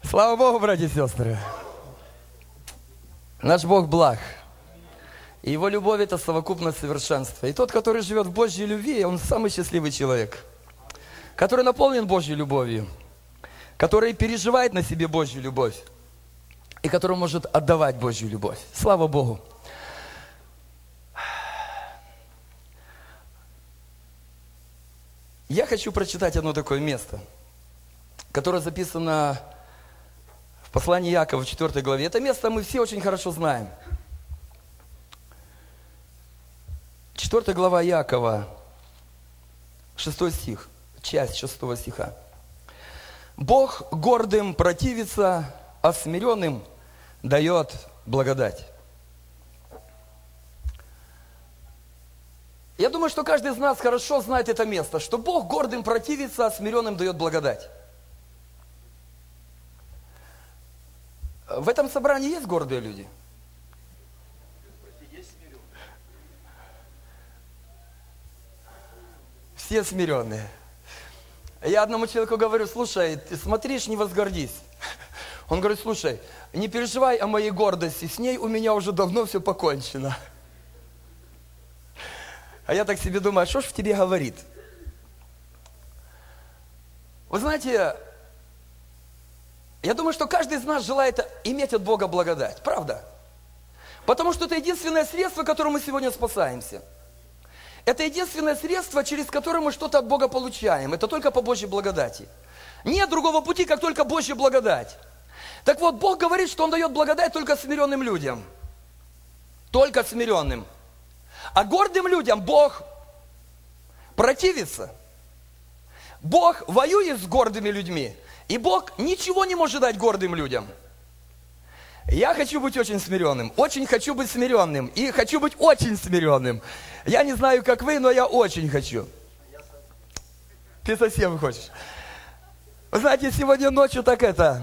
Слава Богу, братья и сестры. Наш Бог благ. И Его любовь – это совокупность совершенства. И тот, который живет в Божьей любви, он самый счастливый человек, который наполнен Божьей любовью, который переживает на себе Божью любовь и который может отдавать Божью любовь. Слава Богу. Я хочу прочитать одно такое место, которое записано в послании Иакова в 4 главе. Это место мы все очень хорошо знаем. 4 глава Иакова, 6 стих, часть 6 стиха. «Бог гордым противится, а смиренным дает благодать». Я думаю, что каждый из нас хорошо знает это место, что Бог гордым противится, а смиренным дает благодать. В этом собрании есть гордые люди? Все смиренные. Я одному человеку говорю: слушай, ты смотришь, не возгордись. Он говорит: слушай, не переживай о моей гордости, с ней у меня уже давно все покончено. А я так себе думаю, а что ж в тебе говорит? Вы знаете, я думаю, что каждый из нас желает иметь от Бога благодать, правда? Потому что это единственное средство, которым мы сегодня спасаемся. Это единственное средство, через которое мы что-то от Бога получаем. Это только по Божьей благодати. Нет другого пути, как только Божья благодать. Так вот, Бог говорит, что Он дает благодать только смиренным людям. Только смиренным. А гордым людям Бог противится. Бог воюет с гордыми людьми. И Бог ничего не может дать гордым людям. Я хочу быть очень смиренным. Очень хочу быть смиренным. И хочу быть очень смиренным. Я не знаю, как вы, но я очень хочу. Ты совсем хочешь. Вы знаете, сегодня ночью так это...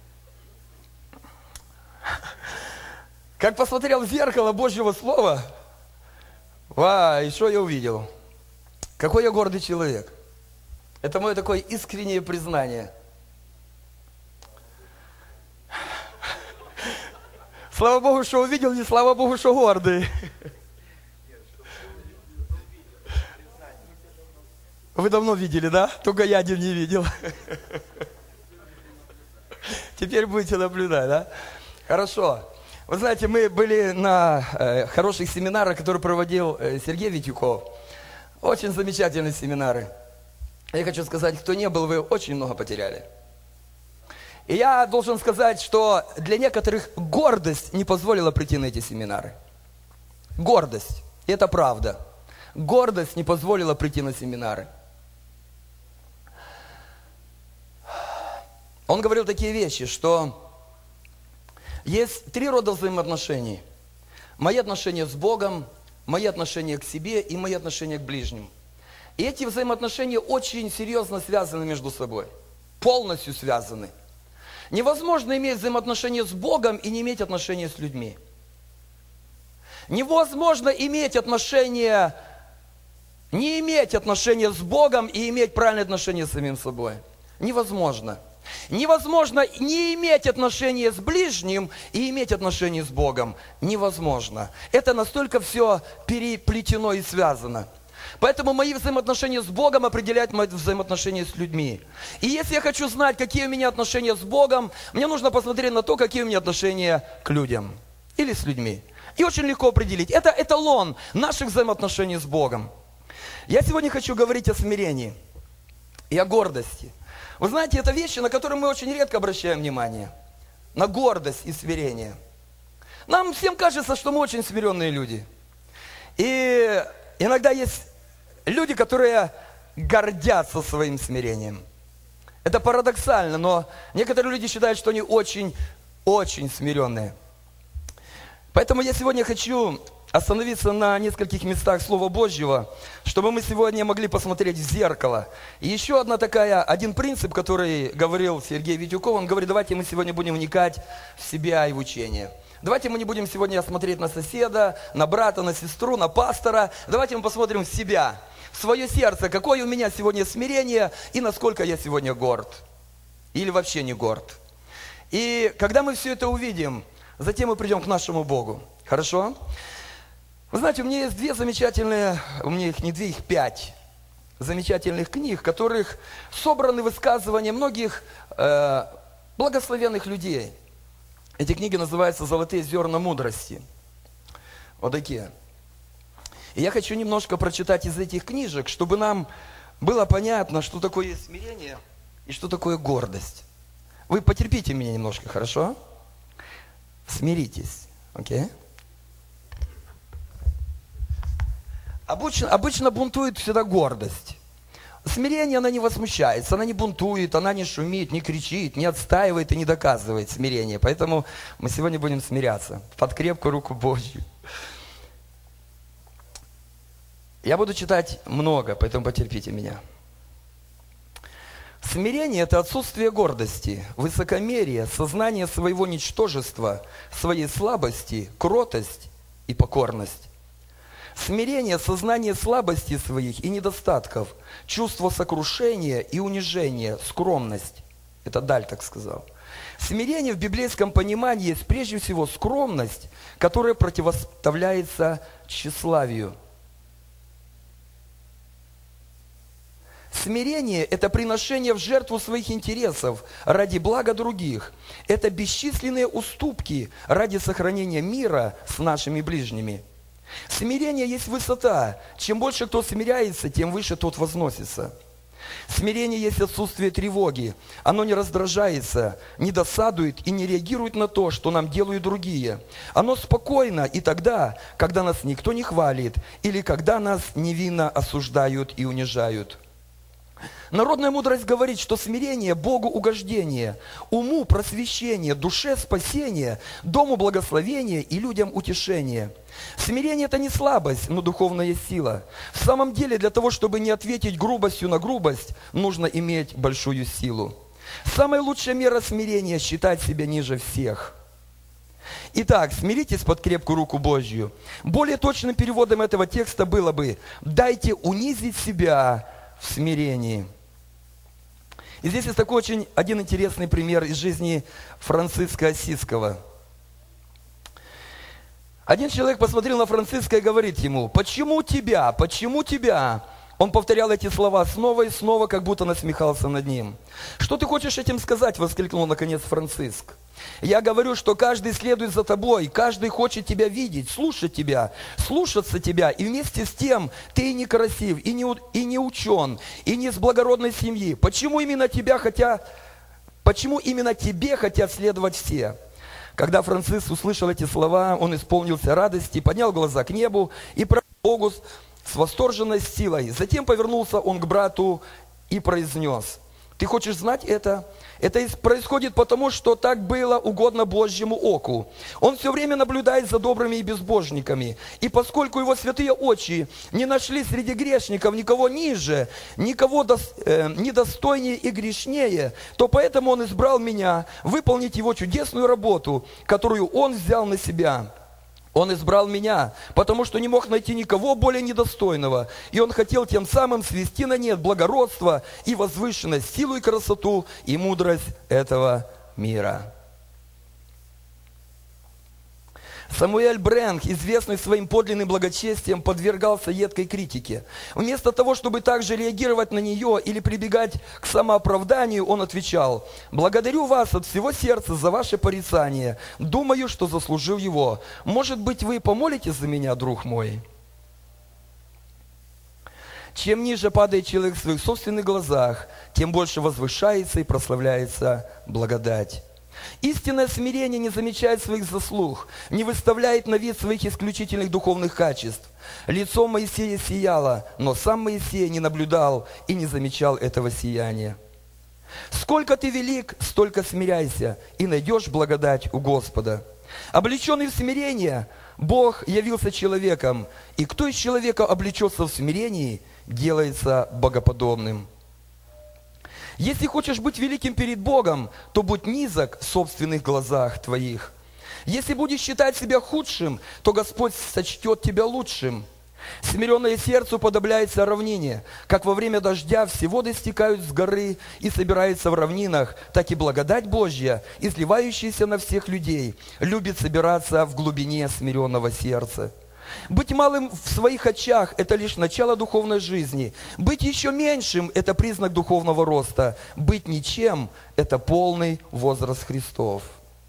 Как посмотрел в зеркало Божьего Слова... И что я увидел? Какой я гордый человек. Это мое такое искреннее признание. Слава Богу, что увидел, не слава Богу, что гордый. Вы давно видели, да? Только я один не видел. Теперь будете наблюдать, да? Хорошо. Вы знаете, мы были на хороших семинарах, которые проводил Сергей Витюков. Очень замечательные семинары. Я хочу сказать, кто не был, вы очень много потеряли. И я должен сказать, что для некоторых гордость не позволила прийти на эти семинары. Гордость. И это правда. Гордость не позволила прийти на семинары. Он говорил такие вещи, что... Есть 3 рода взаимоотношений. Мои отношения с Богом, мои отношения к себе и мои отношения к ближним. И эти взаимоотношения очень серьезно связаны между собой. Полностью связаны. Невозможно иметь взаимоотношения с Богом и не иметь отношения с людьми. Невозможно иметь отношения, не иметь отношения с Богом и иметь правильные отношения с самим собой. Невозможно. Невозможно не иметь отношения с ближним и иметь отношения с Богом. Невозможно. Это настолько все переплетено и связано. Поэтому мои взаимоотношения с Богом определяют мои взаимоотношения с людьми. И если я хочу знать, какие у меня отношения с Богом, мне нужно посмотреть на то, какие у меня отношения к людям или с людьми. И очень легко определить. Это эталон наших взаимоотношений с Богом. Я сегодня хочу говорить о смирении и о гордости. Вы знаете, это вещи, на которые мы очень редко обращаем внимание. На гордость и смирение. Нам всем кажется, что мы очень смиренные люди. И иногда есть люди, которые гордятся своим смирением. Это парадоксально, но некоторые люди считают, что они очень смиренные. Поэтому я сегодня хочу остановиться на нескольких местах Слова Божьего, чтобы мы сегодня могли посмотреть в зеркало. И еще один принцип, который говорил Сергей Витюков, он говорит: давайте мы сегодня будем вникать в себя и в учение. Давайте мы не будем сегодня смотреть на соседа, на брата, на сестру, на пастора. Давайте мы посмотрим в себя, в свое сердце, какое у меня сегодня смирение и насколько я сегодня горд. Или вообще не горд. И когда мы все это увидим, затем мы придем к нашему Богу. Хорошо? Вы знаете, у меня есть две замечательные, у меня их не две, их 5 замечательных книг, в которых собраны высказывания многих благословенных людей. Эти книги называются «Золотые зерна мудрости». Вот такие. И я хочу немножко прочитать из этих книжек, чтобы нам было понятно, что такое смирение и что такое гордость. Вы потерпите меня немножко, хорошо? Смиритесь, окей? Обычно бунтует всегда гордость. Смирение, она не возмущается, она не бунтует, она не шумит, не кричит, не отстаивает и не доказывает смирение. Поэтому мы сегодня будем смиряться под крепкую руку Божью. Я буду читать много, поэтому потерпите меня. Смирение – это отсутствие гордости, высокомерие, сознание своего ничтожества, своей слабости, кротость и покорность. Смирение – сознание слабости своих и недостатков, чувство сокрушения и унижения, скромность. Это Даль так сказал. Смирение в библейском понимании есть прежде всего скромность, которая противоставляется тщеславию. Смирение – это приношение в жертву своих интересов ради блага других. Это бесчисленные уступки ради сохранения мира с нашими ближними. Смирение есть высота. Чем больше кто смиряется, тем выше тот возносится. Смирение есть отсутствие тревоги. Оно не раздражается, не досадует и не реагирует на то, что нам делают другие. Оно спокойно и тогда, когда нас никто не хвалит или когда нас невинно осуждают и унижают. Народная мудрость говорит, что смирение – Богу угождение, уму просвещение, душе спасение, дому благословение и людям утешение. Смирение – это не слабость, но духовная сила. В самом деле, для того, чтобы не ответить грубостью на грубость, нужно иметь большую силу. Самая лучшая мера смирения – считать себя ниже всех. Итак, смиритесь под крепкую руку Божью. Более точным переводом этого текста было бы «дайте унизить себя в смирении». И здесь есть такой один интересный пример из жизни Франциска Ассизского. Один человек посмотрел на Франциска и говорит ему: «Почему тебя? Почему тебя?» Он повторял эти слова снова и снова, как будто насмехался над ним. «Что ты хочешь этим сказать?» – воскликнул наконец Франциск. «Я говорю, что каждый следует за тобой, каждый хочет тебя видеть, слушать тебя, слушаться тебя, и вместе с тем ты и не красив, и не учен, и не с благородной семьи. Почему именно тебе хотят следовать все?» Когда Франциск услышал эти слова, он исполнился радости, поднял глаза к небу и просил Богу с восторженной силой. Затем повернулся он к брату и произнес: «Ты хочешь знать это? Это происходит потому, что так было угодно Божьему оку. Он все время наблюдает за добрыми и безбожниками. И поскольку его святые очи не нашли среди грешников никого ниже, никого недостойнее и грешнее, то поэтому он избрал меня выполнить его чудесную работу, которую он взял на себя. Он избрал меня, потому что не мог найти никого более недостойного. И он хотел тем самым свести на нет благородство и возвышенность, силу и красоту и мудрость этого мира». Самуэль Брэнк, известный своим подлинным благочестием, подвергался едкой критике. Вместо того, чтобы также реагировать на нее или прибегать к самооправданию, он отвечал: «Благодарю вас от всего сердца за ваше порицание. Думаю, что заслужил его. Может быть, вы помолитесь за меня, друг мой?» Чем ниже падает человек в своих собственных глазах, тем больше возвышается и прославляется благодать. Истинное смирение не замечает своих заслуг, не выставляет на вид своих исключительных духовных качеств. Лицо Моисея сияло, но сам Моисей не наблюдал и не замечал этого сияния. Сколько ты велик, столько смиряйся, и найдешь благодать у Господа. Облеченный в смирение, Бог явился человеком, и кто из человека облечется в смирении, делается богоподобным. Если хочешь быть великим перед Богом, то будь низок в собственных глазах твоих. Если будешь считать себя худшим, то Господь сочтет тебя лучшим. Смиренное сердце уподобляется равнине. Как во время дождя все воды стекают с горы и собираются в равнинах, так и благодать Божья, изливающаяся на всех людей, любит собираться в глубине смиренного сердца. Быть малым в своих очах – это лишь начало духовной жизни. Быть еще меньшим – это признак духовного роста. Быть ничем – это полный возраст Христов.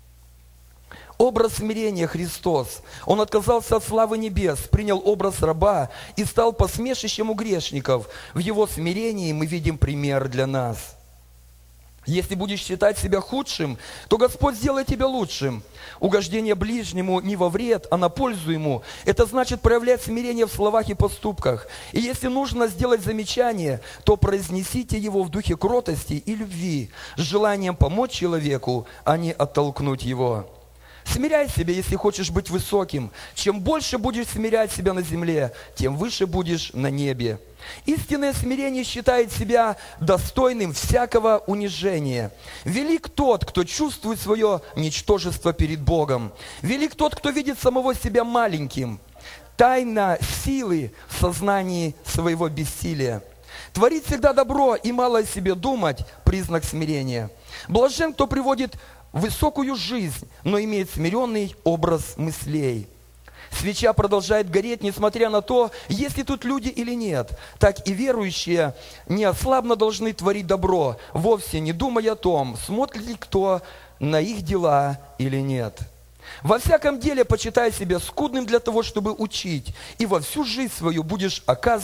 Образ смирения Христос. Он отказался от славы небес, принял образ раба и стал посмешищем у грешников. В Его смирении мы видим пример для нас. Если будешь считать себя худшим, то Господь сделает тебя лучшим. Угождение ближнему не во вред, а на пользу ему. Это значит проявлять смирение в словах и поступках. И если нужно сделать замечание, то произнесите его в духе кротости и любви, с желанием помочь человеку, а не оттолкнуть его. Смиряй себя, если хочешь быть высоким. Чем больше будешь смирять себя на земле, тем выше будешь на небе. Истинное смирение считает себя достойным всякого унижения. Велик тот, кто чувствует свое ничтожество перед Богом. Велик тот, кто видит самого себя маленьким. Тайна силы в сознании своего бессилия. Творить всегда добро и мало о себе думать – признак смирения. Блажен, кто приводит высокую жизнь, но имеет смиренный образ мыслей. Свеча продолжает гореть, несмотря на то, есть ли тут люди или нет. Так и верующие неослабно должны творить добро, вовсе не думая о том, смотрит ли кто на их дела или нет. Во всяком деле почитай себя скудным для того, чтобы учить, и во всю жизнь свою будешь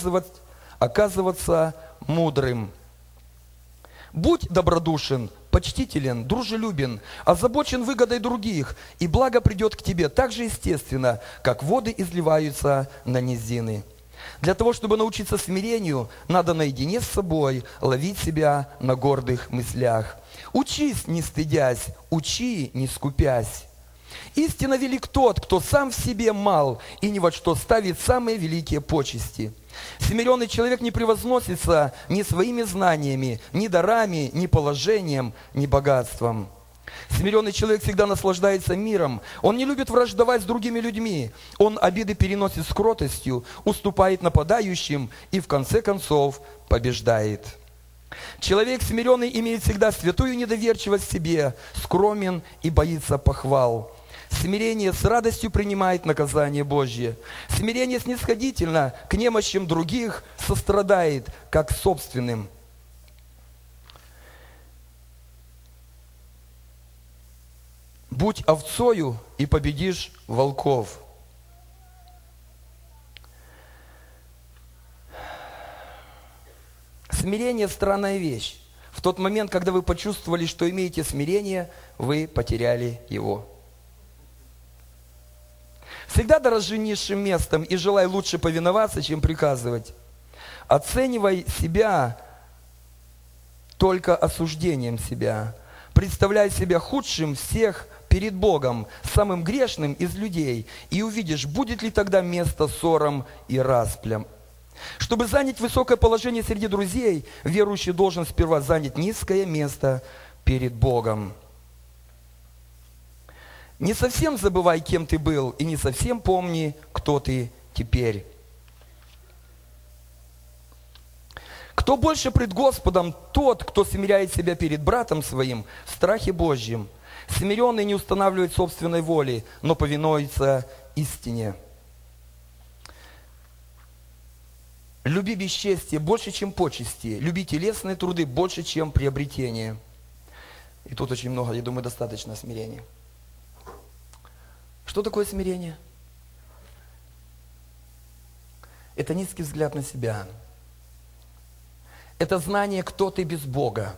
оказываться мудрым. Будь добродушен, почтителен, дружелюбен, озабочен выгодой других, и благо придет к тебе так же естественно, как воды изливаются на низины. Для того, чтобы научиться смирению, надо наедине с собой ловить себя на гордых мыслях. Учись, не стыдясь, учи, не скупясь. Истинно велик тот, кто сам в себе мал и ни во что ставит самые великие почести. Смиренный человек не превозносится ни своими знаниями, ни дарами, ни положением, ни богатством. Смиренный человек всегда наслаждается миром. Он не любит враждовать с другими людьми. Он обиды переносит с кротостью, уступает нападающим и в конце концов побеждает. Человек смиренный имеет всегда святую недоверчивость в себе, скромен и боится похвал. Смирение с радостью принимает наказание Божье. Смирение снисходительно к немощам других сострадает, как собственным. Будь овцою и победишь волков. Смирение – странная вещь. В тот момент, когда вы почувствовали, что имеете смирение, вы потеряли его. Всегда дорожи низшим местом и желай лучше повиноваться, чем приказывать. Оценивай себя только осуждением себя. Представляй себя худшим всех перед Богом, самым грешным из людей, и увидишь, будет ли тогда место ссорам и расплям. Чтобы занять высокое положение среди друзей, верующий должен сперва занять низкое место перед Богом. Не совсем забывай, кем ты был, и не совсем помни, кто ты теперь. Кто больше пред Господом, тот, кто смиряет себя перед братом своим в страхе Божьем. Смиренный не устанавливает собственной воли, но повинуется истине. Люби бесчестие больше, чем почести. Люби телесные труды больше, чем приобретение. И тут очень много, я думаю, достаточно смирения. Что такое смирение? Это низкий взгляд на себя. Это знание, кто ты без Бога.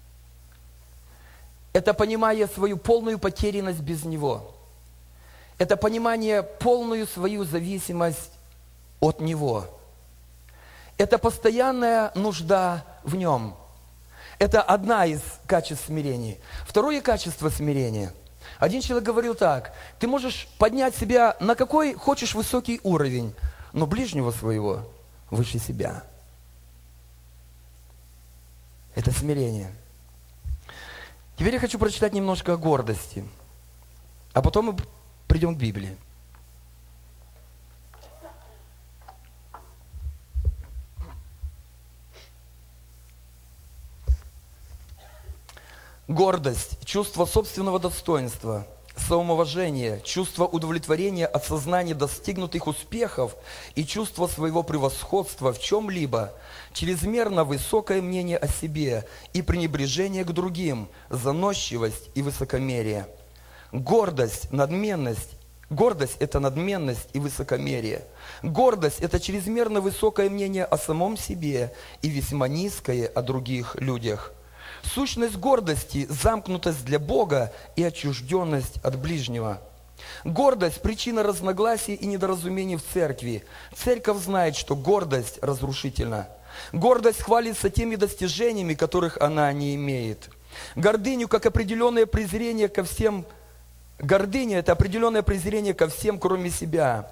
Это понимание свою полную потерянность без Него. Это понимание полную свою зависимость от Него. Это постоянная нужда в Нем. Это одна из качеств смирения. Второе качество смирения. Один человек говорил так: ты можешь поднять себя на какой хочешь высокий уровень, но ближнего своего выше себя. Это смирение. Теперь я хочу прочитать немножко о гордости, а потом мы придем к Библии. Гордость, чувство собственного достоинства, самоуважение, чувство удовлетворения от сознания достигнутых успехов и чувство своего превосходства в чем-либо, чрезмерно высокое мнение о себе и пренебрежение к другим, заносчивость и высокомерие. Гордость – это надменность и высокомерие. Гордость – это чрезмерно высокое мнение о самом себе и весьма низкое о других людях. Сущность гордости – замкнутость для Бога и отчужденность от ближнего. Гордость – причина разногласий и недоразумений в церкви. Церковь знает, что гордость разрушительна. Гордость хвалится теми достижениями, которых она не имеет. Гордыня – это определенное презрение ко всем, кроме себя.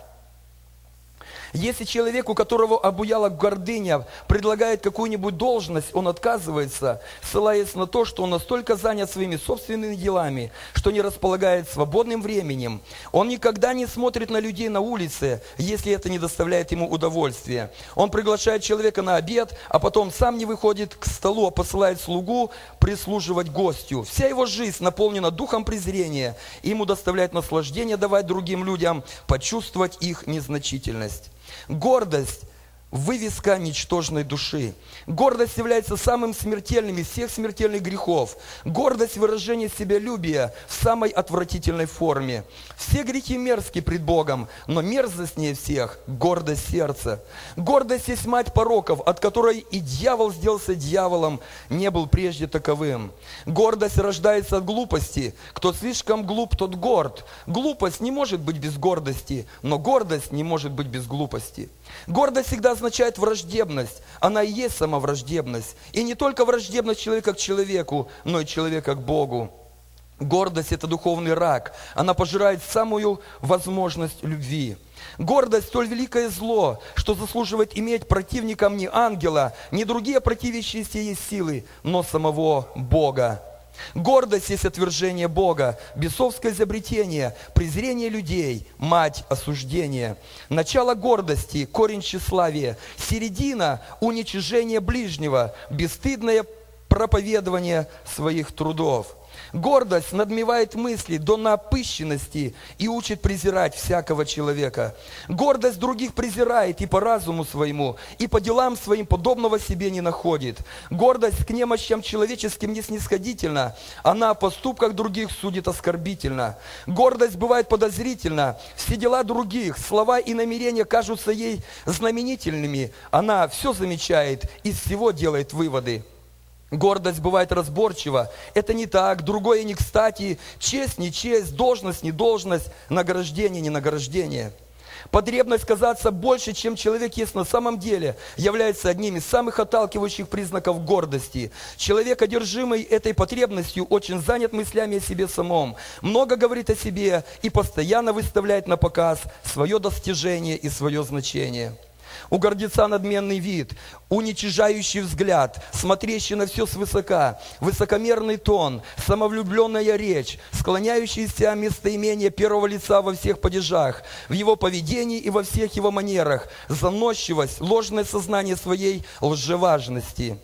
Если человеку, которого обуяла гордыня, предлагает какую-нибудь должность, он отказывается, ссылаясь на то, что он настолько занят своими собственными делами, что не располагает свободным временем. Он никогда не смотрит на людей на улице, если это не доставляет ему удовольствия. Он приглашает человека на обед, а потом сам не выходит к столу, а посылает слугу прислуживать гостю. Вся его жизнь наполнена духом презрения, и ему доставляет наслаждение давать другим людям почувствовать их незначительность. Гордость – вывеска ничтожной души. Гордость является самым смертельным из всех смертельных грехов. Гордость – выражение себялюбия в самой отвратительной форме. Все грехи мерзки пред Богом, но мерзостнее всех – гордость сердца. Гордость есть мать пороков, от которой и дьявол сделался дьяволом, не был прежде таковым. Гордость рождается от глупости. Кто слишком глуп, тот горд. Глупость не может быть без гордости, но гордость не может быть без глупости. Гордость всегда означает враждебность. Она и есть сама враждебность. И не только враждебность человека к человеку, но и человека к Богу. Гордость – это духовный рак. Она пожирает самую возможность любви. Гордость – столь великое зло, что заслуживает иметь противником не ангела, не другие противящиеся ей силы, но самого Бога. Гордость есть отвержение Бога, бесовское изобретение, презрение людей, мать осуждения. Начало гордости, корень тщеславия, середина – уничижение ближнего, бесстыдное проповедование своих трудов. Гордость надмевает мысли до напыщенности и учит презирать всякого человека. Гордость других презирает и по разуму своему, и по делам своим подобного себе не находит. Гордость к немощам человеческим не снисходительна, она о поступках других судит оскорбительно. Гордость бывает подозрительна, все дела других, слова и намерения кажутся ей знаменительными, она все замечает, из всего делает выводы. Гордость бывает разборчива. Это не так, другое не кстати, честь не честь, должность не должность, награждение не награждение. Потребность казаться больше, чем человек есть на самом деле, является одним из самых отталкивающих признаков гордости. Человек, одержимый этой потребностью, очень занят мыслями о себе самом, много говорит о себе и постоянно выставляет на показ свое достижение и свое значение. У гордеца надменный вид, уничижающий взгляд, смотрящий на все свысока, высокомерный тон, самовлюбленная речь, склоняющийся местоимение первого лица во всех падежах, в его поведении и во всех его манерах, заносчивость, ложное сознание своей лжеважности.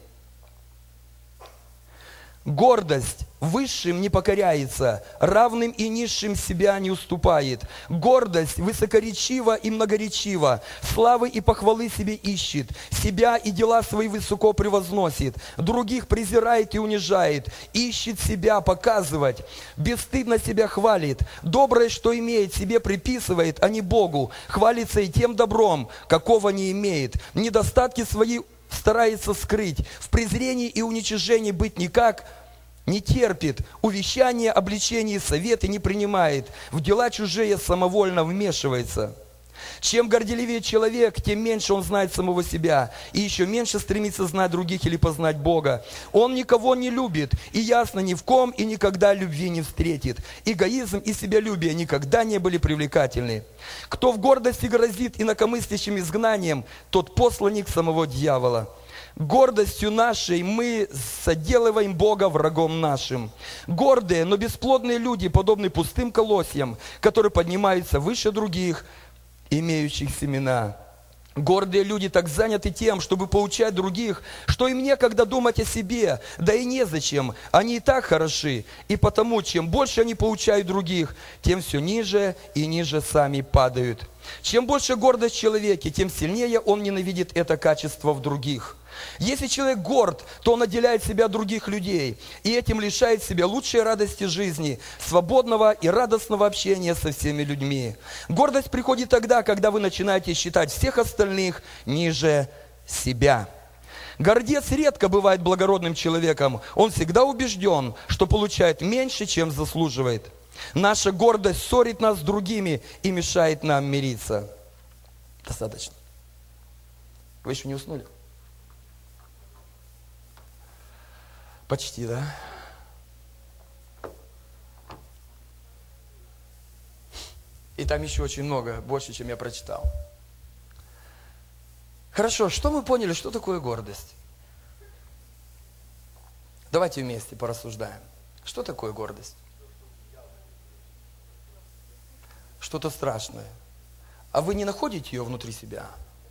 Гордость высшим не покоряется, равным и низшим себя не уступает. Гордость высокоречива и многоречива, славы и похвалы себе ищет, себя и дела свои высоко превозносит, других презирает и унижает, ищет себя показывать, бесстыдно себя хвалит, доброе, что имеет, себе приписывает, а не Богу, хвалится и тем добром, какого не имеет, недостатки свои старается скрыть, в презрении и уничижении быть никак не терпит, увещания, обличения и советы не принимает, в дела чужие самовольно вмешивается. Чем горделивее человек, тем меньше он знает самого себя, и еще меньше стремится знать других или познать Бога. Он никого не любит, и ясно ни в ком и никогда любви не встретит. Эгоизм и себялюбие никогда не были привлекательны. Кто в гордости грозит инакомыслящим изгнанием, тот посланник самого дьявола. Гордостью нашей мы соделываем Бога врагом нашим. Гордые, но бесплодные люди подобны пустым колосьям, которые поднимаются выше других, имеющих семена. Гордые люди так заняты тем, чтобы поучать других, что им некогда думать о себе, да и незачем. Они и так хороши, и потому, чем больше они поучают других, тем все ниже и ниже сами падают. Чем больше гордость в человеке, тем сильнее он ненавидит это качество в других. Если человек горд, то он отделяет себя от других людей и этим лишает себя лучшей радости жизни, свободного и радостного общения со всеми людьми. Гордость приходит тогда, когда вы начинаете считать всех остальных ниже себя. Гордец редко бывает благородным человеком. Он всегда убежден, что получает меньше, чем заслуживает. Наша гордость ссорит нас с другими и мешает нам мириться. Достаточно. Вы еще не уснули? Почти, да? И там еще очень много, больше, чем я прочитал. Хорошо, что мы поняли, что такое гордость? Давайте вместе порассуждаем. Что такое гордость? Что-то страшное. А вы не находите ее внутри себя?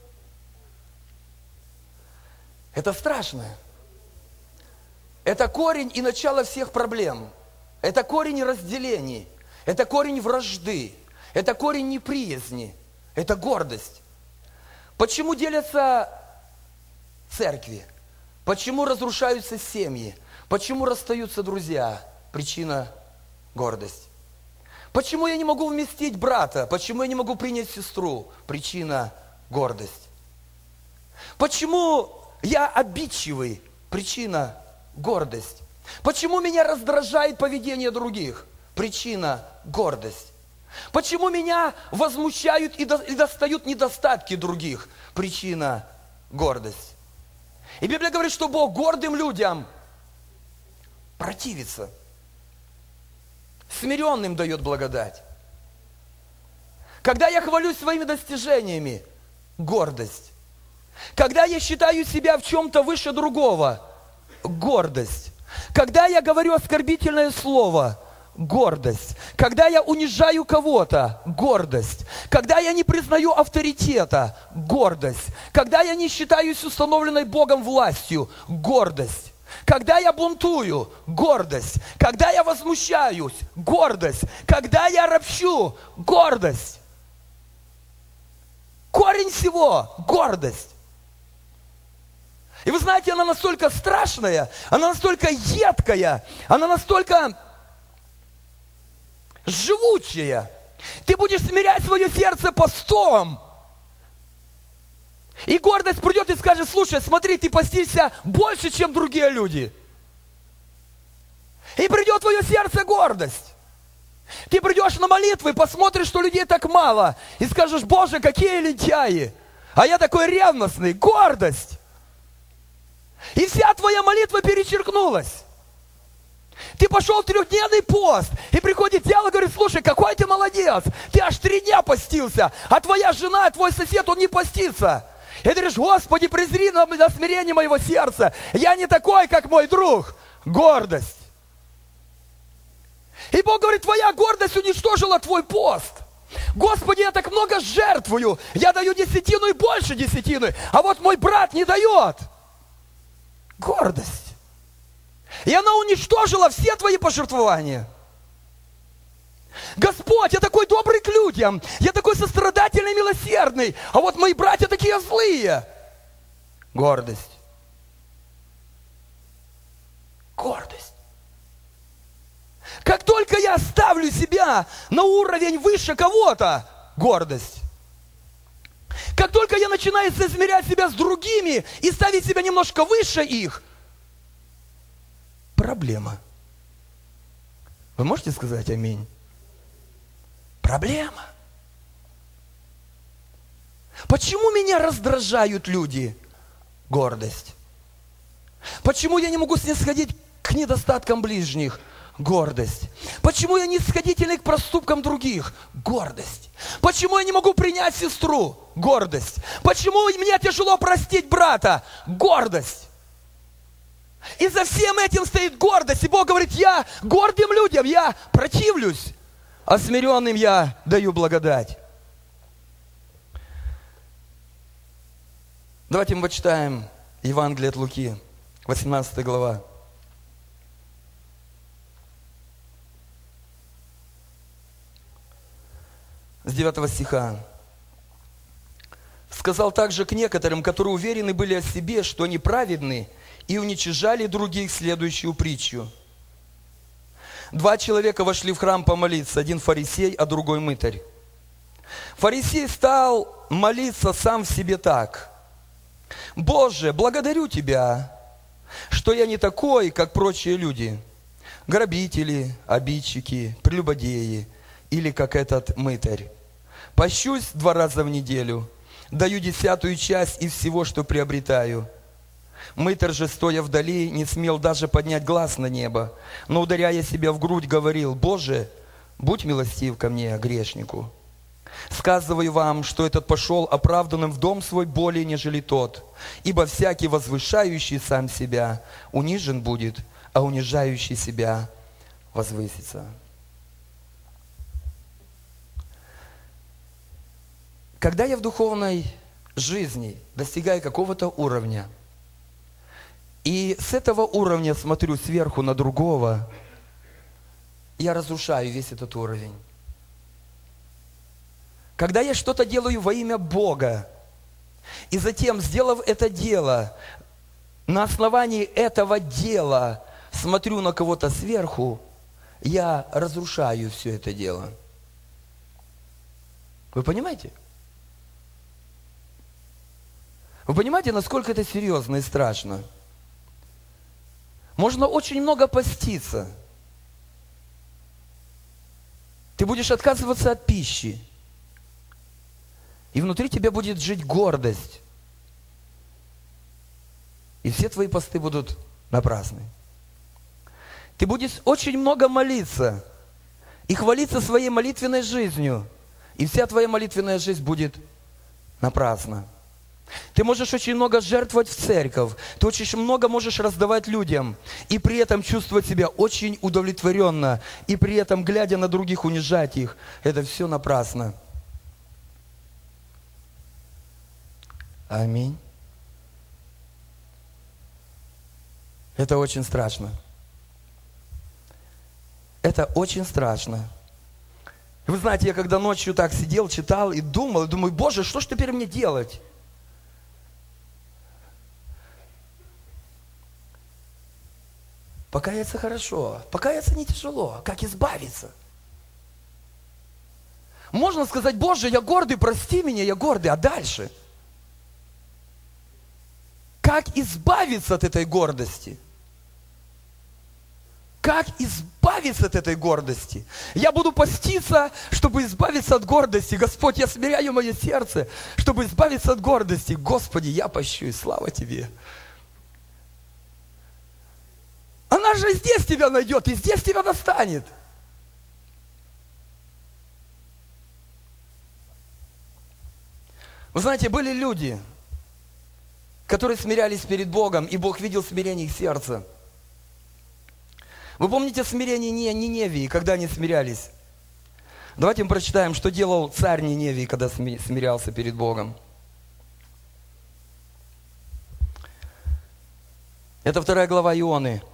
Это страшное. Это корень и начало всех проблем. Это корень разделений. Это корень вражды. Это корень неприязни. Это гордость. Почему делятся церкви? Почему разрушаются семьи? Почему расстаются друзья? Причина – гордость. Почему я не могу вместить брата? Почему я не могу принять сестру? Причина – гордость. Почему я обидчивый? Причина – гордость. Почему меня раздражает поведение других? Причина – гордость. Почему меня возмущают и достают недостатки других? Причина – гордость. И Библия говорит, что Бог гордым людям противится. Смиренным дает благодать. Когда я хвалюсь своими достижениями – гордость. Когда я считаю себя в чем-то выше другого – гордость. Когда я говорю оскорбительное слово, гордость. Когда я унижаю кого-то, гордость. Когда я не признаю авторитета, гордость. Когда я не считаюсь установленной Богом властью, гордость. Когда я бунтую, гордость. Когда я возмущаюсь, гордость. Когда я ропщу, гордость. Корень всего – гордость. И вы знаете, она настолько страшная, она настолько едкая, она настолько живучая. Ты будешь смирять свое сердце постом. И гордость придет и скажет: слушай, смотри, ты постишься больше, чем другие люди. И придет в твое сердце гордость. Ты придешь на молитвы, посмотришь, что людей так мало, и скажешь: Боже, какие лентяи, а я такой ревностный. Гордость. И вся твоя молитва перечеркнулась. Ты пошел в 3-дневный пост, и приходит дьявол и говорит: слушай, какой ты молодец, ты аж 3 дня постился, а твоя жена, твой сосед, он не постится. И ты говоришь: Господи, презри на смирение моего сердца, я не такой, как мой друг. Гордость. И Бог говорит: твоя гордость уничтожила твой пост. Господи, я так много жертвую, я даю десятину и больше десятины, а вот мой брат не дает. Гордость. И она уничтожила все твои пожертвования. Господь, я такой добрый к людям, я такой сострадательный, милосердный, а вот мои братья такие злые. Гордость. Гордость. Как только я ставлю себя на уровень выше кого-то, гордость. Как только я начинаю соизмерять себя с другими и ставить себя немножко выше их, проблема. Вы можете сказать аминь? Проблема. Почему меня раздражают люди? Гордость. Почему я не могу снисходить к недостаткам ближних? Гордость. Почему я нисходительный к проступкам других? Гордость. Почему я не могу принять сестру? Гордость. Почему мне тяжело простить брата? Гордость. И за всем этим стоит гордость. И Бог говорит: я гордым людям, я противлюсь, а смиренным я даю благодать. Давайте мы почитаем Евангелие от Луки, 18 глава. С 9 стиха. «Сказал также к некоторым, которые уверены были о себе, что они праведны, и уничижали других следующую притчу. 2 человека вошли в храм помолиться, один фарисей, а другой мытарь. Фарисей стал молиться сам в себе так: «Боже, благодарю Тебя, что я не такой, как прочие люди, грабители, обидчики, прелюбодеи, или как этот мытарь. Пощусь 2 раза в неделю, даю 10-ую часть из всего, что приобретаю». Мытарь же, стоя вдали, не смел даже поднять глаз на небо, но, ударяя себя в грудь, говорил: «Боже, будь милостив ко мне, грешнику. Сказываю вам, что этот пошел оправданным в дом свой более, нежели тот, ибо всякий возвышающий сам себя унижен будет, а унижающий себя возвысится». Когда я в духовной жизни достигаю какого-то уровня, и с этого уровня смотрю сверху на другого, я разрушаю весь этот уровень. Когда я что-то делаю во имя Бога, и затем, сделав это дело, на основании этого дела смотрю на кого-то сверху, я разрушаю все это дело. Вы понимаете? Вы понимаете, насколько это серьезно и страшно? Можно очень много поститься. Ты будешь отказываться от пищи. И внутри тебя будет жить гордость. И все твои посты будут напрасны. Ты будешь очень много молиться и хвалиться своей молитвенной жизнью. И вся твоя молитвенная жизнь будет напрасна. Ты можешь очень много жертвовать в церковь, ты очень много можешь раздавать людям, и при этом чувствовать себя очень удовлетворенно, и при этом, глядя на других, унижать их. Это все напрасно. Аминь. Это очень страшно. Это очень страшно. Вы знаете, я когда ночью так сидел, читал и думал, думаю: Боже, что ж теперь мне делать? Покаяться хорошо, покаяться не тяжело. Как избавиться? Можно сказать: Боже, я гордый, прости меня, я гордый, а дальше? Как избавиться от этой гордости? Как избавиться от этой гордости? Я буду поститься, чтобы избавиться от гордости. Господь, я смиряю мое сердце, чтобы избавиться от гордости. Господи, я пощусь, слава Тебе. Она же здесь тебя найдет, и здесь тебя достанет. Вы знаете, были люди, которые смирялись перед Богом, и Бог видел смирение их сердца. Вы помните смирение Ниневии, когда они смирялись? Давайте мы прочитаем, что делал царь Ниневии, когда смирялся перед Богом. Это 2 глава Ионы.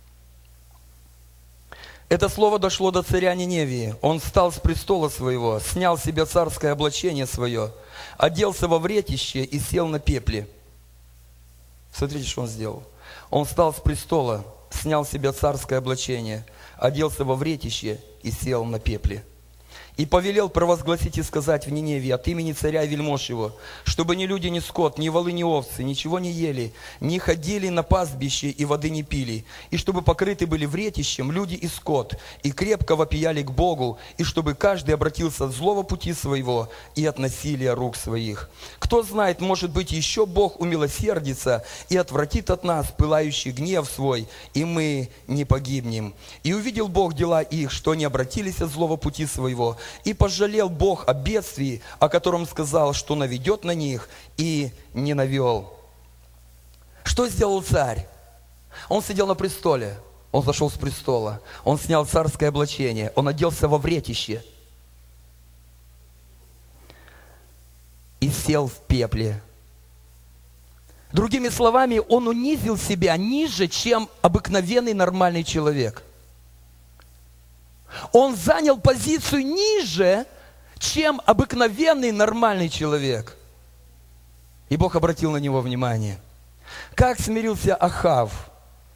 Это слово дошло до царя Ниневии. Он встал с престола своего, снял с себя царское облачение свое, оделся во вретище и сел на пепле. Смотрите, что он сделал. Он встал с престола, снял с себя царское облачение, оделся во вретище и сел на пепле. И повелел провозгласить и сказать в Ниневии от имени царя и вельмож его, чтобы ни люди, ни скот, ни волы, ни овцы ничего не ели, не ходили на пастбище и воды не пили, и чтобы покрыты были вретищем люди и скот, и крепко вопияли к Богу, и чтобы каждый обратился от злого пути своего и от насилия рук своих. Кто знает, может быть, еще Бог умилосердится и отвратит от нас пылающий гнев свой, и мы не погибнем. И увидел Бог дела их, что они обратились от злого пути своего, и пожалел Бог о бедствии, о котором сказал, что наведет на них, и не навел. Что сделал царь? Он сидел на престоле, он зашел с престола, он снял царское облачение, он оделся во вретище и сел в пепле. Другими словами, он унизил себя ниже, чем обыкновенный нормальный человек. Он занял позицию ниже, чем обыкновенный нормальный человек. И Бог обратил на него внимание. Как смирился Ахав?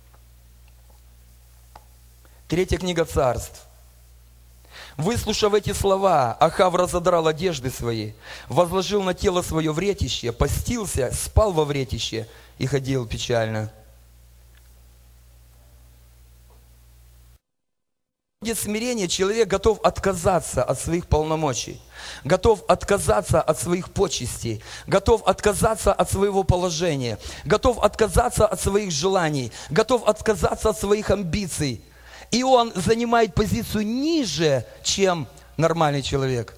3 книга Царств. Выслушав эти слова, Ахав разодрал одежды свои, возложил на тело свое вретище, постился, спал во вретище и ходил печально. В смирении человек готов отказаться от своих полномочий, готов отказаться от своих почестей, готов отказаться от своего положения, готов отказаться от своих желаний, готов отказаться от своих амбиций. И он занимает позицию ниже, чем нормальный человек.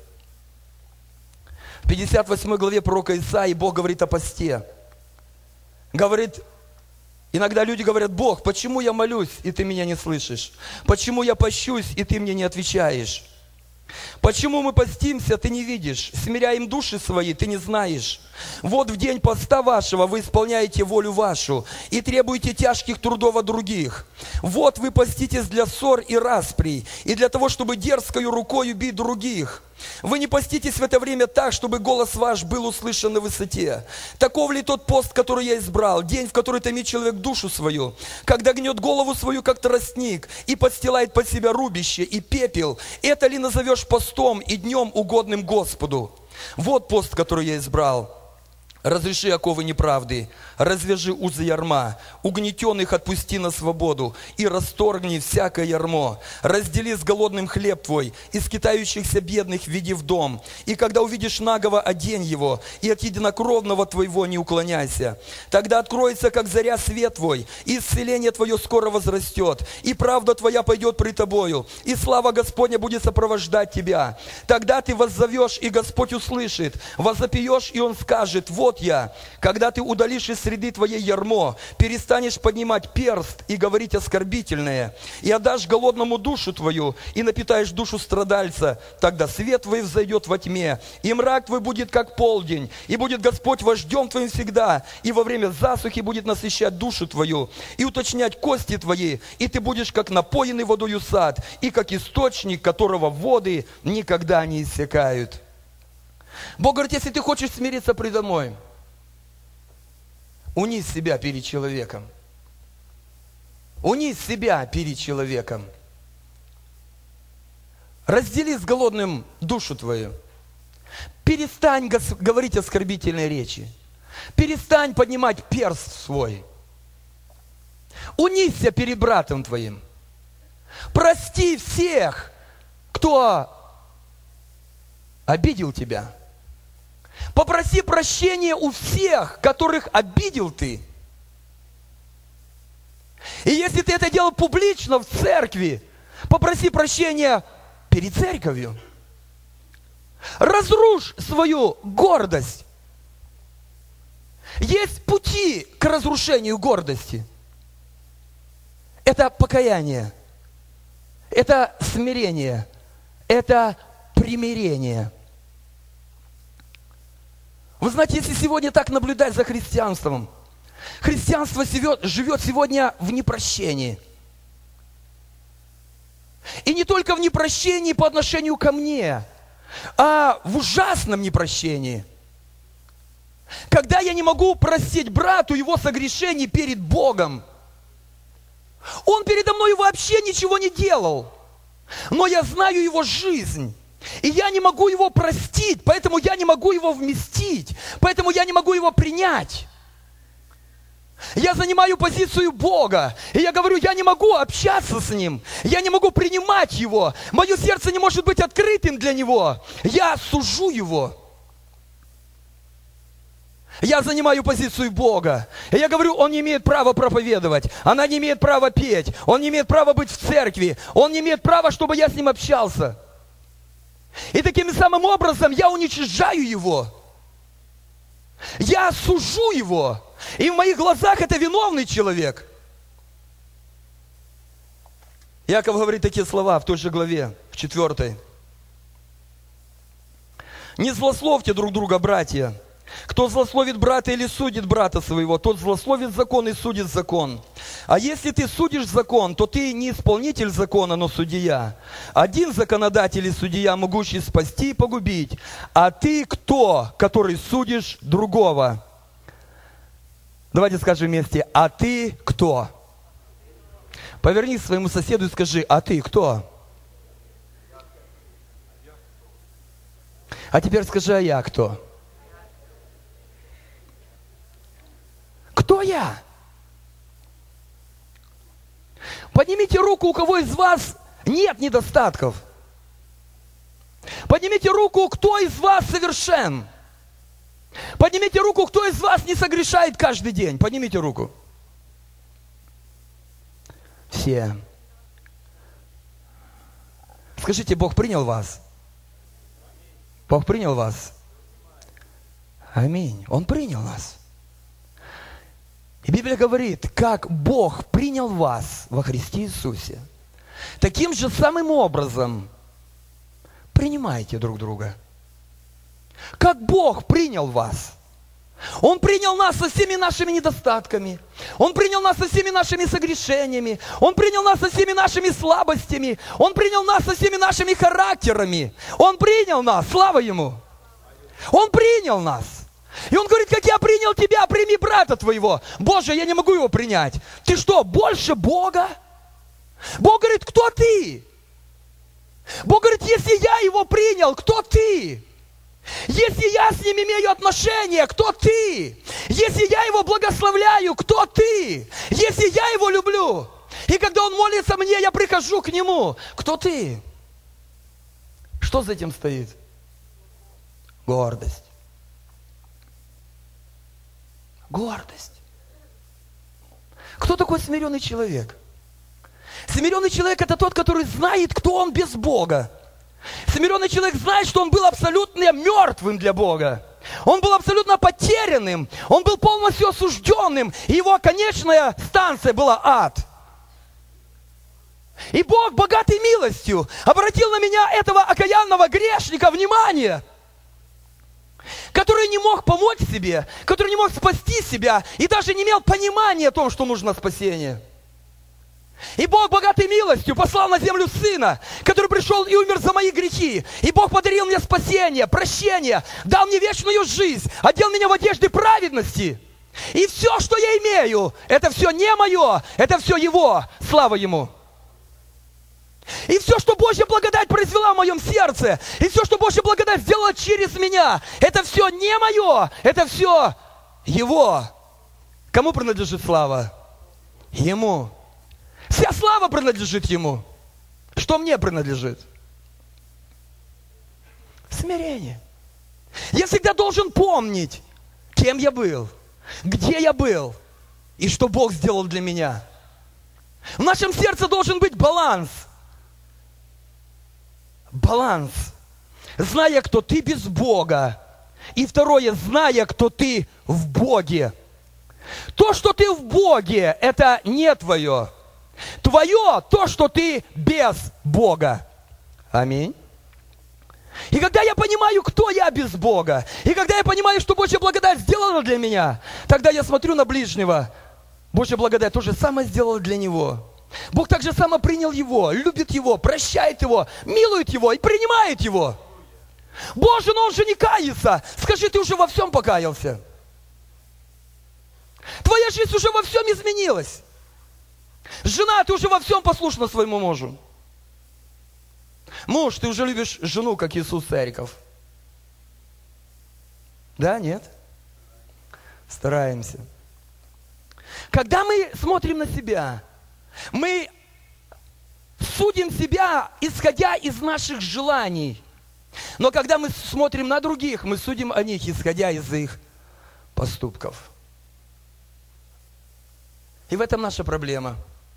В 58 главе пророка Исаии Бог говорит о посте. Говорит, иногда люди говорят: Бог, почему я молюсь, и ты меня не слышишь? Почему я пощусь, и ты мне не отвечаешь? Почему мы постимся, ты не видишь? Смиряем души свои, ты не знаешь. Вот в день поста вашего вы исполняете волю вашу и требуете тяжких трудов от других. Вот вы поститесь для ссор и расприй, и для того, чтобы дерзкою рукою бить других. Вы не поститесь в это время так, чтобы голос ваш был услышан на высоте. Таков ли тот пост, который я избрал, день, в который томит человек душу свою, когда гнет голову свою, как тростник, и подстилает под себя рубище и пепел? Это ли назовешь постом и днем угодным Господу? Вот пост, который я избрал. Разреши оковы неправды, развяжи узы ярма, угнетенных отпусти на свободу и расторгни всякое ярмо. Раздели с голодным хлеб твой, и скитающихся бедных введи в дом. И когда увидишь нагого, одень его, и от единокровного твоего не уклоняйся. Тогда откроется, как заря, свет твой, и исцеление твое скоро возрастет, и правда твоя пойдет при тобою, и слава Господня будет сопровождать тебя. Тогда ты воззовешь, и Господь услышит, возопьешь, и Он скажет: вот я. Когда ты удалишь из среды твоей ярмо, перестанешь поднимать перст и говорить оскорбительное, и отдашь голодному душу твою, и напитаешь душу страдальца, тогда свет твой взойдет во тьме, и мрак твой будет как полдень, и будет Господь вождем твоим всегда, и во время засухи будет насыщать душу твою, и уточнять кости твои, и ты будешь как напоенный водою сад, и как источник, которого воды никогда не иссякают. Бог говорит: если ты хочешь смириться предо мной, унизь себя перед человеком. Унизь себя перед человеком. Раздели с голодным душу твою. Перестань говорить оскорбительные речи. Перестань поднимать перст свой. Унизься перед братом твоим. Прости всех, кто обидел тебя. Попроси прощения у всех, которых обидел ты. И если ты это делал публично в церкви, попроси прощения перед церковью. Разрушь свою гордость. Есть пути к разрушению гордости. Это покаяние, это смирение, это примирение. Вы знаете, если сегодня так наблюдать за христианством, христианство живет сегодня в непрощении. И не только в непрощении по отношению ко мне, а в ужасном непрощении. Когда я не могу простить брату его согрешений перед Богом. Он передо мной вообще ничего не делал, но я знаю его жизнь. И я не могу его простить, поэтому я не могу его вместить, поэтому я не могу его принять. Я занимаю позицию Бога, и я говорю: я не могу общаться с Ним, я не могу принимать Его, мое сердце не может быть открытым для Него, я сужу Его. Я занимаю позицию Бога. И я говорю: он не имеет права проповедовать, она не имеет права петь, он не имеет права быть в церкви, он не имеет права, чтобы я с ним общался. И таким самым образом я уничтожаю его. Я сужу его. И в моих глазах это виновный человек. Иаков говорит такие слова в той же главе, в 4. «Не злословьте друг друга, братья. Кто злословит брата или судит брата своего, тот злословит закон и судит закон. А если ты судишь закон, то ты не исполнитель закона, но судья. Один законодатель и судья, могущий спасти и погубить. А ты кто, который судишь другого? Давайте скажем вместе, а ты кто? Повернись к своему соседу и скажи, а ты кто? А теперь скажи, а я кто? Кто я? Поднимите руку, у кого из вас нет недостатков. Поднимите руку, кто из вас совершен. Поднимите руку, кто из вас не согрешает каждый день. Поднимите руку. Все. Скажите, Бог принял вас? Бог принял вас? Аминь. Он принял нас. И Библия говорит, как Бог принял вас во Христе Иисусе, таким же самым образом принимайте друг друга. Как Бог принял вас. Он принял нас со всеми нашими недостатками. Он принял нас со всеми нашими согрешениями. Он принял нас со всеми нашими слабостями. Он принял нас со всеми нашими характерами. Он принял нас, слава Ему. Он принял нас. И Он говорит, как я принял тебя, прими брата твоего. Боже, я не могу его принять. Ты что, больше Бога? Бог говорит, кто ты? Бог говорит, если я его принял, кто ты? Если я с ним имею отношения, кто ты? Если я его благословляю, кто ты? Если я его люблю, и когда он молится мне, я прихожу к нему, кто ты? Что за этим стоит? Гордость. Гордость. Кто такой смиренный человек? Смиренный человек – это тот, который знает, кто он без Бога. Смиренный человек знает, что он был абсолютно мертвым для Бога. Он был абсолютно потерянным. Он был полностью осужденным. И его конечная станция была ад. И Бог, богатый милостью, обратил на меня, этого окаянного грешника, внимание, который не мог помочь себе, который не мог спасти себя и даже не имел понимания о том, что нужно спасение. И Бог, богатый милостью, послал на землю Сына, который пришел и умер за мои грехи. И Бог подарил мне спасение, прощение, дал мне вечную жизнь, одел меня в одежды праведности. И все, что я имею, это все не мое, это все Его, слава Ему. И все, что Божья благодать произвела в моем сердце, и все, что Божья благодать сделала через меня, это все не мое, это все Его. Кому принадлежит слава? Ему. Вся слава принадлежит Ему. Что мне принадлежит? Смирение. Я всегда должен помнить, кем я был, где я был и что Бог сделал для меня. В нашем сердце должен быть баланс. Баланс. Зная, кто ты без Бога. И второе, зная, кто ты в Боге. То, что ты в Боге, это не твое. Твое то, что ты без Бога. Аминь. И когда я понимаю, кто я без Бога, и когда я понимаю, что Божья благодать сделала для меня, тогда я смотрю на ближнего. Божья благодать то же самое сделала для него. Бог так же само принял его, любит его, прощает его, милует его и принимает его. Боже, но он же не кается. Скажи, ты уже во всем покаялся? Твоя жизнь уже во всем изменилась. Жена, ты уже во всем послушна своему мужу. Муж, ты уже любишь жену, как Иисус Цариков. Да, нет? Стараемся. Когда мы смотрим на себя, мы судим себя, исходя из наших желаний. Но когда мы смотрим на других, мы судим о них, исходя из их поступков. И в этом наша проблема.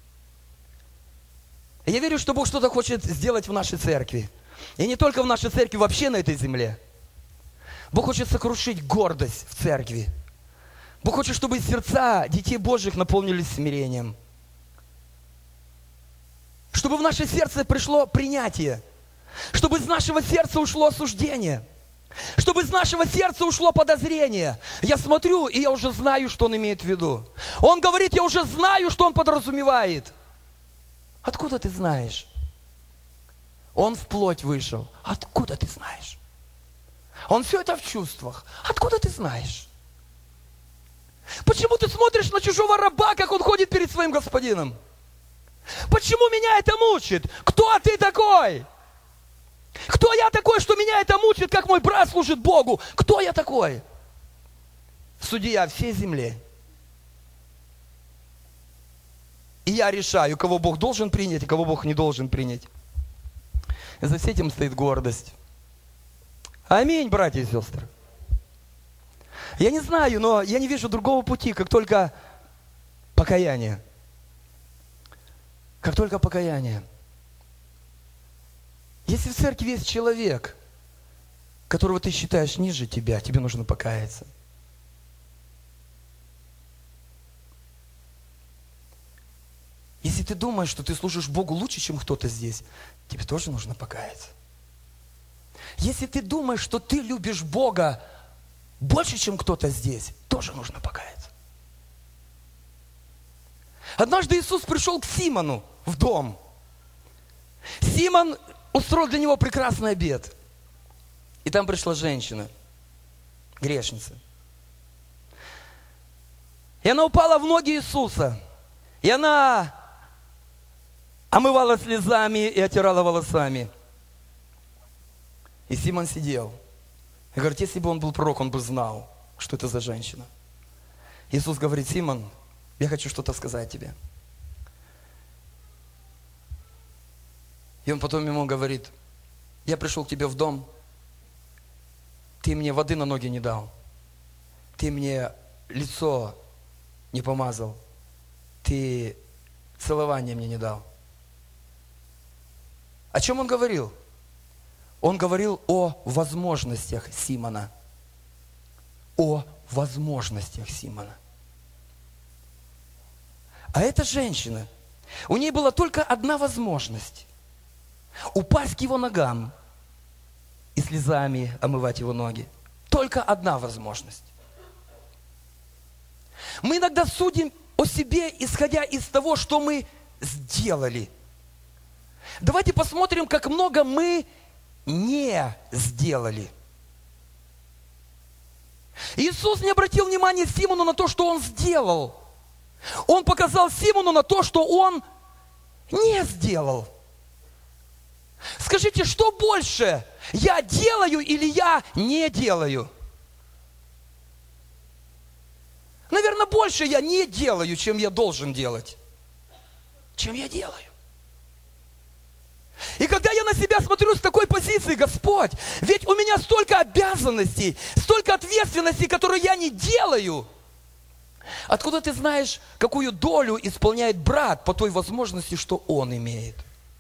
Я верю, что Бог что-то хочет сделать в нашей церкви. И не только в нашей церкви, вообще на этой земле. Бог хочет сокрушить гордость в церкви. Бог хочет, чтобы сердца детей Божьих наполнились смирением. Чтобы в наше сердце пришло принятие. Чтобы из нашего сердца ушло осуждение. Чтобы из нашего сердца ушло подозрение. Я смотрю, и я уже знаю, что он имеет в виду. Он говорит, я уже знаю, что он подразумевает. Откуда ты знаешь? Он в плоть вышел. Откуда ты знаешь? Он все это в чувствах. Откуда ты знаешь? Почему ты смотришь на чужого раба, как он ходит перед своим господином? Почему меня это мучит? Кто ты такой? Кто я такой, что меня это мучит, как мой брат служит Богу? Кто я такой? Судья всей земли. И я решаю, кого Бог должен принять, и кого Бог не должен принять. И за всем этим стоит гордость. Аминь, братья и сестры. Я не знаю, но я не вижу другого пути, как только покаяние. Как только покаяние. Если в церкви есть человек, которого ты считаешь ниже тебя, тебе нужно покаяться. Если ты думаешь, что ты служишь Богу лучше, чем кто-то здесь, тебе тоже нужно покаяться. Если ты думаешь, что ты любишь Бога больше, чем кто-то здесь, тоже нужно покаяться. Однажды Иисус пришел к Симону в дом. Симон устроил для него прекрасный обед. И там пришла женщина, грешница. И она упала в ноги Иисуса. И она омывала слезами и оттирала волосами. И Симон сидел. И говорит, если бы он был пророк, он бы знал, что это за женщина. Иисус говорит, Симон, я хочу что-то сказать тебе. И он потом ему говорит, я пришел к тебе в дом, ты мне воды на ноги не дал, ты мне лицо не помазал, ты целование мне не дал. О чем он говорил? Он говорил о возможностях Симона. О возможностях Симона. А эта женщина, у ней была только одна возможность. Упасть к его ногам и слезами омывать его ноги. Только одна возможность. Мы иногда судим о себе, исходя из того, что мы сделали. Давайте посмотрим, как много мы не сделали. Иисус не обратил внимания Симону на то, что он сделал. Он показал Симону на то, что он не сделал. Скажите, что больше? Я делаю или я не делаю? Наверное, больше я не делаю, чем я должен делать. Чем я делаю. И когда я на себя смотрю с такой позиции, Господь, ведь у меня столько обязанностей, столько ответственностей, которые я не делаю. Откуда ты знаешь, какую долю исполняет брат по той возможности, что он имеет?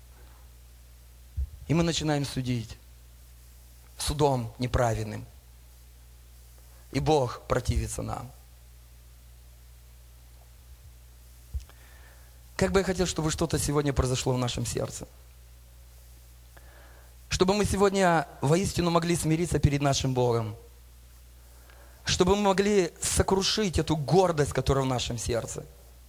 И мы начинаем судить судом неправедным. И Бог противится нам. Как бы я хотел, чтобы что-то сегодня произошло в нашем сердце. Чтобы мы сегодня воистину могли смириться перед нашим Богом. Чтобы мы могли сокрушить эту гордость, которая в нашем сердце.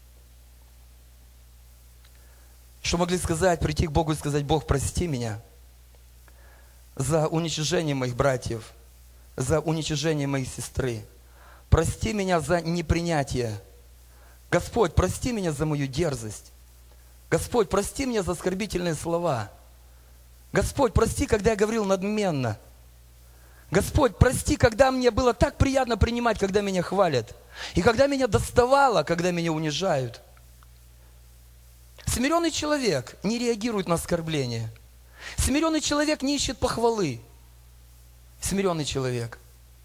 Чтобы могли сказать, прийти к Богу и сказать, Бог, прости меня за уничижение моих братьев, за уничижение моей сестры. Прости меня за непринятие. Господь, прости меня за мою дерзость. Господь, прости меня за оскорбительные слова. Господь, прости, когда я говорил надменно. Господь, прости, когда мне было так приятно принимать, когда меня хвалят. И когда меня доставало, когда меня унижают. Смиренный человек не реагирует на оскорбление. Смиренный человек не ищет похвалы. Смиренный человек.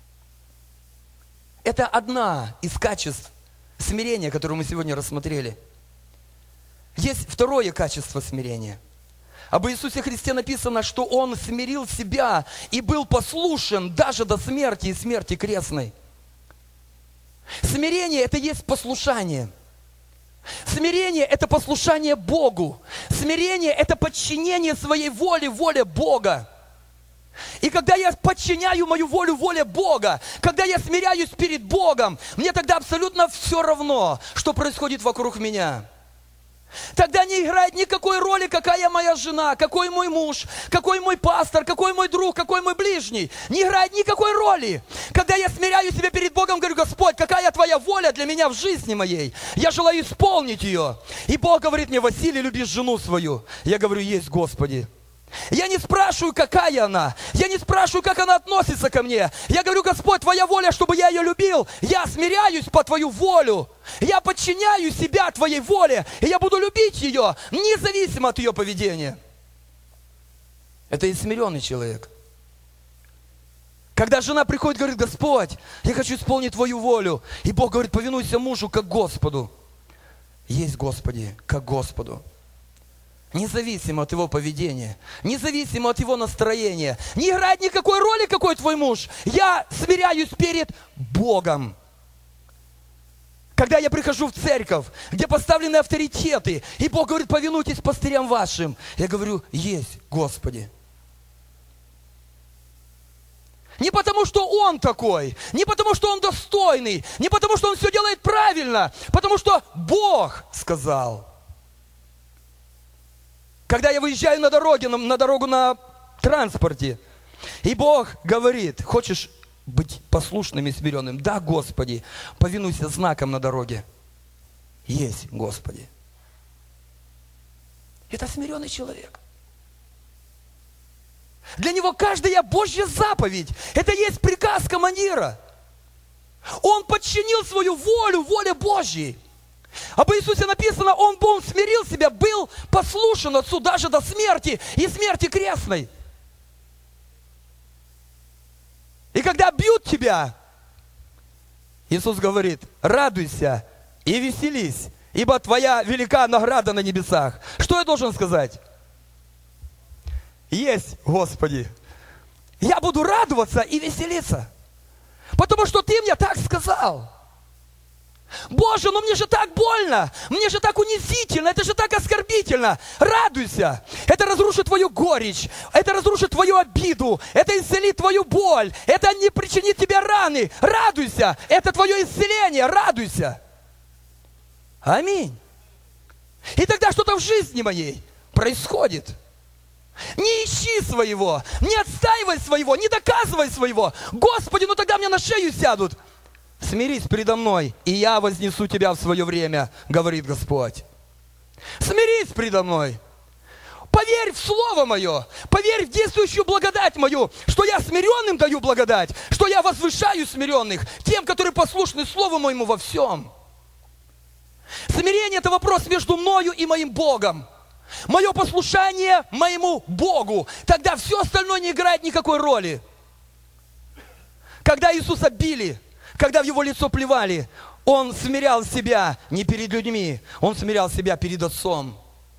Это одна из качеств смирения, которое мы сегодня рассмотрели. Есть второе качество смирения. Об Иисусе Христе написано, что Он смирил себя и был послушен даже до смерти и смерти крестной. Смирение – это есть послушание. Смирение – это послушание Богу. Смирение – это подчинение своей воле воле Бога. И когда я подчиняю мою волю воле Бога, когда я смиряюсь перед Богом, мне тогда абсолютно все равно, что происходит вокруг меня. Тогда не играет никакой роли, какая моя жена, какой мой муж, какой мой пастор, какой мой друг, какой мой ближний. Не играет никакой роли. Когда я смиряю себя перед Богом, говорю: Господь, какая твоя воля для меня в жизни моей? Я желаю исполнить ее. И Бог говорит мне: Василий, любишь жену свою? Я говорю: есть, Господи. Я не спрашиваю, какая она. Я не спрашиваю, как она относится ко мне. Я говорю: Господь, твоя воля, чтобы я ее любил. Я смиряюсь по твою волю. Я подчиняю себя твоей воле. И я буду любить ее, независимо от ее поведения. Это и смиренный человек. Когда жена приходит и говорит: Господь, я хочу исполнить твою волю. И Бог говорит: повинуйся мужу, как Господу. Есть, Господи, как Господу. Независимо от его поведения, независимо от его настроения. Не играет никакой роли, какой твой муж. Я смиряюсь перед Богом. Когда я прихожу в церковь, где поставлены авторитеты, и Бог говорит: повинуйтесь пастырям вашим. Я говорю: есть, Господи. Не потому, что Он такой, не потому, что Он достойный, не потому, что Он все делает правильно, потому что Бог сказал. Когда я выезжаю на дорогу на транспорте, и Бог говорит: хочешь быть послушным и смиренным? Да, Господи, повинуйся знаком на дороге. Есть, Господи. Это смиренный человек. Для него каждая Божья заповедь – это есть приказ командира. Он подчинил свою волю воле Божьей. Об Иисусе написано: Он смирил себя, был послушен Отцу даже до смерти и смерти крестной. И когда бьют тебя, Иисус говорит: радуйся и веселись, ибо твоя велика награда на небесах. Что я должен сказать? Есть, Господи. Я буду радоваться и веселиться, потому что Ты мне так сказал. Боже, ну мне же так больно, мне же так унизительно, это же так оскорбительно. Радуйся, это разрушит твою горечь, это разрушит твою обиду, это исцелит твою боль, это не причинит тебе раны. Радуйся, это твое исцеление, радуйся. Аминь. И тогда что-то в жизни моей происходит. Не ищи своего, не отстаивай своего, не доказывай своего. Господи, ну тогда мне на шею сядут. Смирись предо мной, и я вознесу тебя в свое время, говорит Господь. Смирись предо мной. Поверь в Слово Мое, поверь в действующую благодать Мою, что я смиренным даю благодать, что я возвышаю смиренных, тем, которые послушны Слову Моему во всем. Смирение – это вопрос между мною и моим Богом. Мое послушание моему Богу. Тогда все остальное не играет никакой роли. Когда Иисуса били, когда в Его лицо плевали, Он смирял себя не перед людьми, Он смирял себя перед Отцом.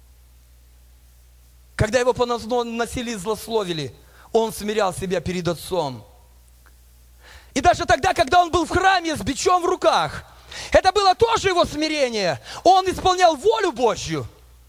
Когда Его поносили и злословили, Он смирял себя перед Отцом. И даже тогда, когда Он был в храме с бичом в руках, это было тоже Его смирение. Он исполнял волю Божью.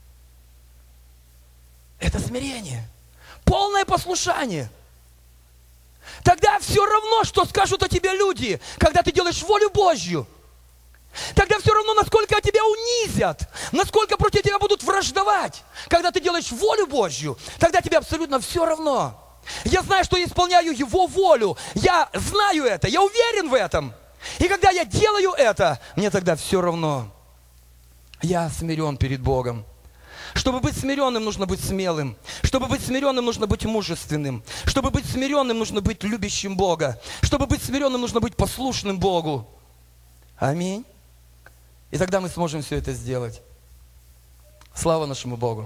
Это смирение, полное послушание. Тогда все равно, что скажут о тебе люди, когда ты делаешь волю Божью. Тогда все равно, насколько тебя унизят, насколько против тебя будут враждовать. Когда ты делаешь волю Божью, тогда тебе абсолютно все равно. Я знаю, что я исполняю Его волю. Я знаю это, я уверен в этом. И когда я делаю это, мне тогда все равно. Я смирен перед Богом. Чтобы быть смиренным, нужно быть смелым. Чтобы быть смиренным, нужно быть мужественным. Чтобы быть смиренным, нужно быть любящим Бога. Чтобы быть смиренным, нужно быть послушным Богу. Аминь. И тогда мы сможем все это сделать. Слава нашему Богу.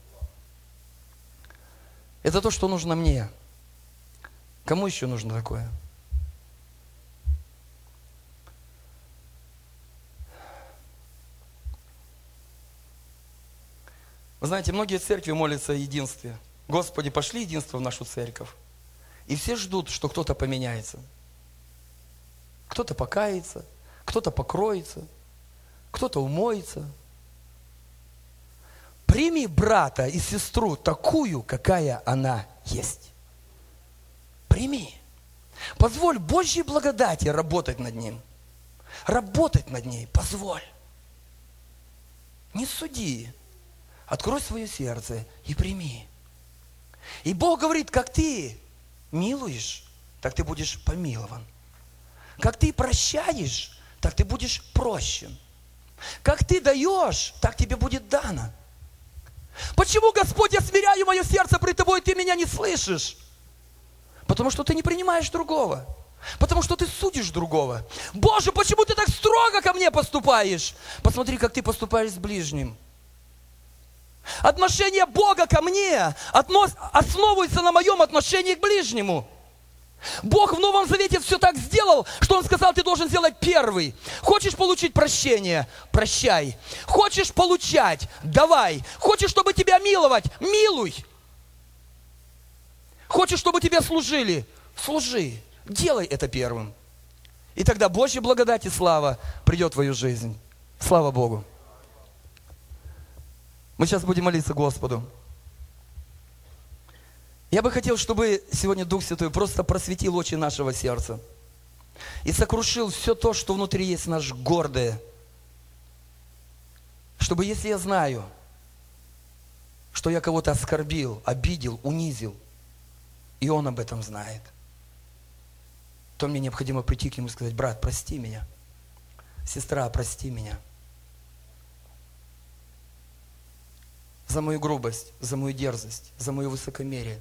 Это то, что нужно мне. Кому еще нужно такое? Вы знаете, многие церкви молятся о единстве. Господи, пошли единство в нашу церковь. И все ждут, что кто-то поменяется. Кто-то покается, кто-то покроется, кто-то умоется. Прими брата и сестру такую, какая она есть. Прими. Позволь Божьей благодати работать над ним. Работать над ней. Позволь. Не суди. Открой свое сердце и прими. И Бог говорит, как ты милуешь, так ты будешь помилован. Как ты прощаешь, так ты будешь прощен. Как ты даешь, так тебе будет дано. Почему, Господь, я смиряю мое сердце пред Тобой, и Ты меня не слышишь? Потому что Ты не принимаешь другого. Потому что Ты судишь другого. Боже, почему Ты так строго ко мне поступаешь? Посмотри, как Ты поступаешь с ближним. Отношение Бога ко мне основывается на моем отношении к ближнему. Бог в Новом Завете все так сделал, что Он сказал, ты должен сделать первый. Хочешь получить прощение? Прощай. Хочешь получать? Давай. Хочешь, чтобы тебя миловать? Милуй. Хочешь, чтобы тебе служили? Служи. Делай это первым. И тогда Божья благодать и слава придет в твою жизнь. Слава Богу. Мы сейчас будем молиться Господу. Я бы хотел, чтобы сегодня Дух Святой просто просветил очи нашего сердца и сокрушил все то, что внутри есть наше гордое. Чтобы, если я знаю, что я кого-то оскорбил, обидел, унизил, и он об этом знает, то мне необходимо прийти к нему и сказать: брат, прости меня, сестра, прости меня за мою грубость, за мою дерзость, за мое высокомерие.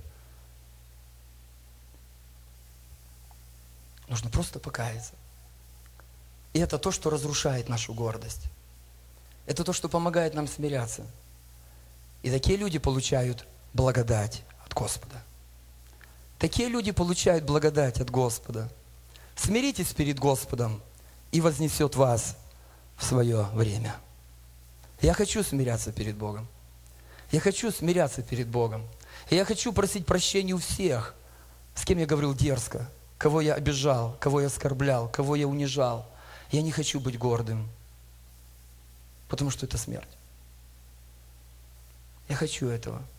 Нужно просто покаяться. И это то, что разрушает нашу гордость. Это то, что помогает нам смиряться. И такие люди получают благодать от Господа. Такие люди получают благодать от Господа. Смиритесь перед Господом, и вознесет вас в свое время. Я хочу смиряться перед Богом. Я хочу смиряться перед Богом. И я хочу просить прощения у всех, с кем я говорил дерзко, кого я обижал, кого я оскорблял, кого я унижал. Я не хочу быть гордым, потому что это смерть. Я хочу этого.